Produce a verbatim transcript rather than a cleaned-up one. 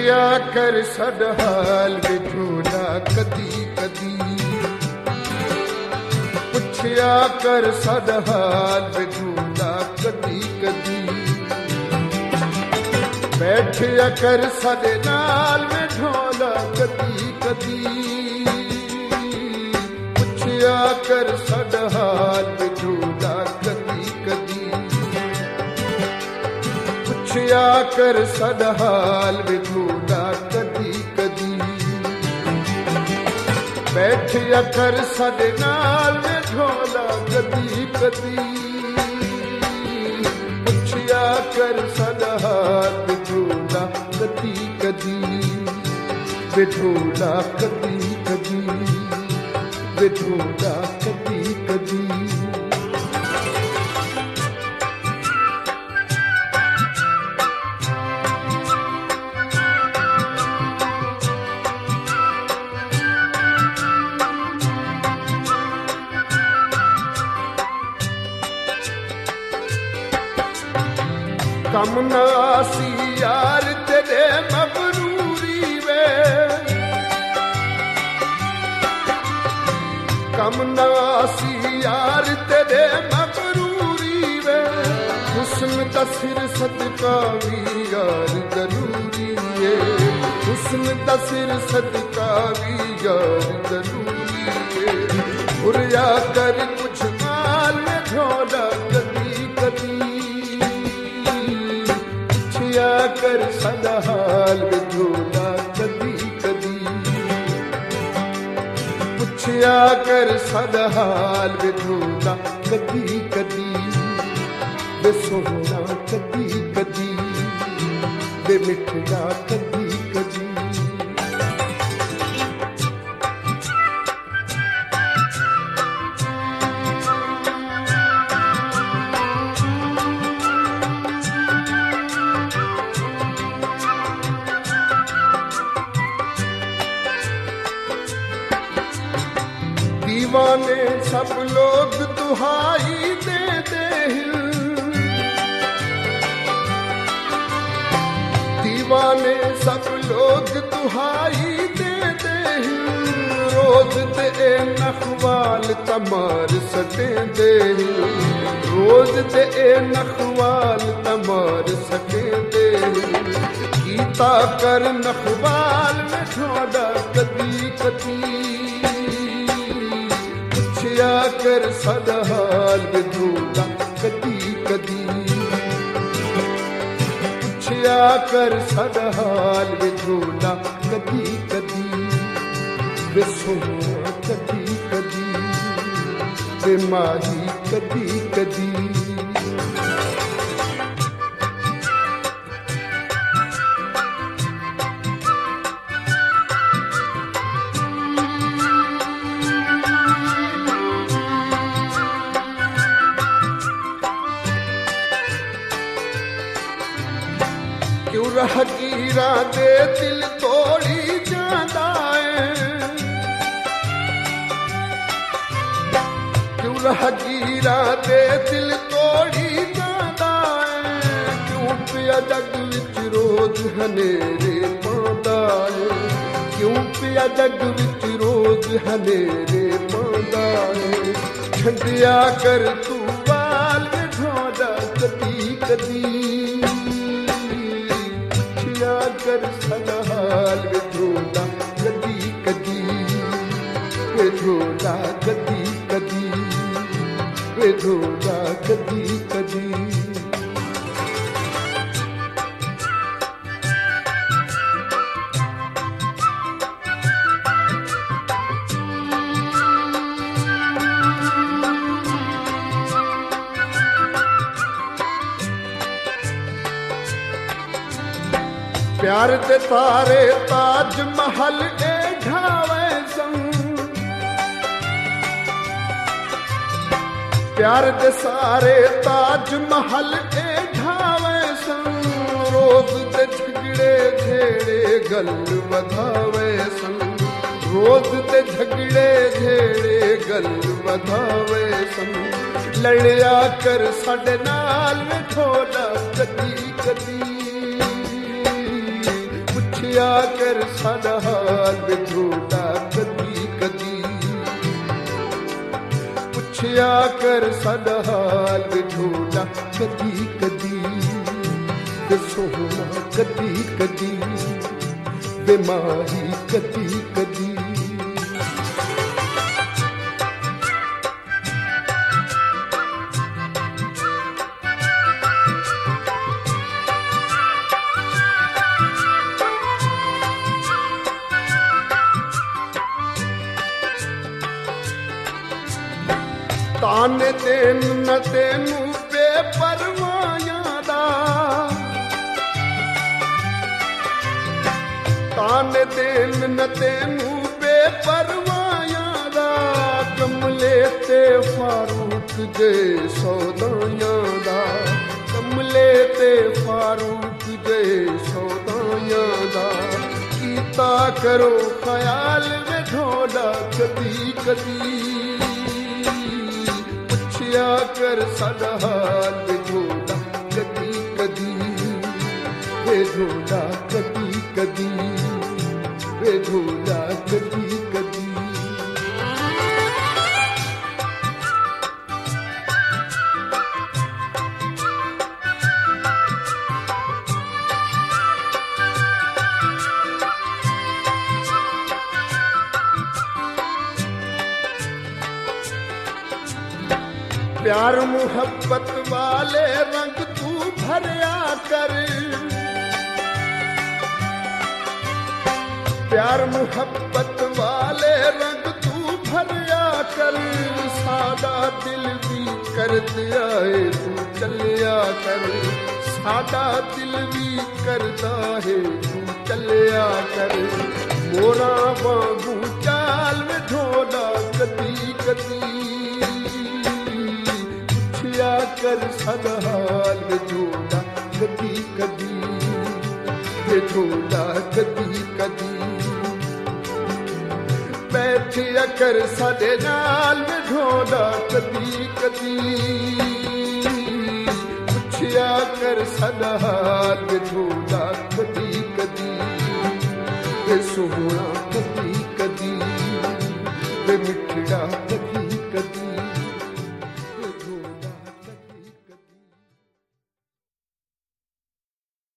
पुछया कर साडा हाल विछोड़ा कदी कदी, पुछया कर साडा हाल विछोड़ा कदी कदी, बैठया कर साडे नाल विछोड़ा कदी कदी, पुछया कर साडा हाल विछोड़ा कदी कदी, पुछया कर साडा हाल विछोड़ा कदी कदी, बैठया कर साडे नाल विछोड़ा कदी कदी, पुछया कर साडा हाल विछोड़ा कदी कदी, विछोड़ा कदी कदी, विछोड़ा कदी कदी। कम नासी यार तेरे मगरूरी वे, कम नासी यार तेरे मगरूरी वे, हुस्न दा सिर सदका भी यार जरूरी है, हुस्न दा सिर सदका भी यार जरूरी है, बुरिया कर कुछ माल में थोड़ा कदी कदी, पुछया कर साडा हाल विछोड़ा कदी कदी, पुछया कर साडा हाल विछोड़ा कदी कदी, वे सोहना कदी कदी, वे मिठड़ा कदी कदी। दीवाने सब लोग दुहाई दे दे, दीवाने सब लोग दुहाई दे दे, रोज ते नखवाल तमार सटे दे, रोज ते नखवाल तमार सटे दे, कीता कर नखवाल में थोड़ा कदी कदी, पुछया कर साडा हाल विछोड़ा कदी कदी, पुछया कर साडा हाल विछोड़ा कदी कदी, वे सोहना कदी कदी, वे माही कदी कदी। क्यों रहगीरा दे दिल तोड़ी जांदा है, क्यों रहगीरा दे दिल तोड़ी जांदा है, क्यों पिया जग विच रोज हनेरे पांदा है, क्यों पिया जग विच रोज हनेरे पांदा है, छंडिया कर तू वाल विछोड़ा कदी कदी, कर साडा हाल विछोड़ा कदी कदी, विछोड़ा कदी कदी, विछोड़ा कदी कदी। प्यार दे तारे ताज महल ए ढावे सन, प्यार दे सारे ताज महल ए ढावे सन, रोज दे झगड़े झेड़े गल वधावे सन, रोज दे झगड़े झेड़े गल वधावे सन, लड़िया कर साडे नाल विछोड़ा कदी कदी, ਪੁੱਛਿਆ ਕਰ ਸਾਡਾ ਹਾਲ ਵੇ ਝੋਲਾ ਕਦੀ ਕਦੀ ਪੁੱਛਿਆ ਕਰ ਸਾਡਾ ਹਾਲ ਵੇ ਝੋਲਾ ਕਦੀ ਕਦੀ ਵੇ ਸੋਹਣਾ ਕਦੀ ਕਦੀ ਵੇ ਮਾਹੀ ਕਦੀ ਕਦੀ ਤਾਨੇ ਦੇਨ ਨ ਤੈਨੂੰ ਬੇਪਰਵਾਹਾਂ ਦਾ ਤਾਨੇ ਦੇਨ ਨ ਤੈਨੂੰ ਬੇਪਰਵਾਹਾਂ ਦਾ ਕਮਲੇ ਤੇ ਫਾਰੂਕ ਦੇ ਸੌਦਾਈਆਂ ਦਾ ਕਮਲੇ ਤੇ ਫਾਰੂਕ ਦੇ ਸੌਦਾਈਆਂ ਦਾ ਕੀਤਾ ਕਰੋ ਖਿਆਲ ਵੇ ਢੋਲਾ ਕਦੀ ਕਦੀ ਪੁੱਛਿਆ ਕਰ ਸਾਡਾ ਹਾਲ ਵੇ ਝੋਲਾ ਕਦੀ ਕਦੀ ਵੇ ਝੋਲਾ ਕਦੀ ਕਦੀ ਵੇ ਝੋਲਾ ਕਦੀ ਕਦੀ प्यार मुहब्बत वाले रंग तू भरिया कर प्यार मुहब्बत वाले रंग तू भरिया कर सादा दिल भी कर दिया है तू चलिया कर सादा दिल भी करता है तू चलिया कर मोरा वांगू चाल में ढोला कदी कदी कर सादा हाल वे ਝੋਲਾ कदी कदी वे ਝੋਲਾ कदी कदी बैठिया कर साडे नाल वे ਝੋਲਾ कदी कदी पुछिया कर सादा हाल वे ਝੋਲਾ कदी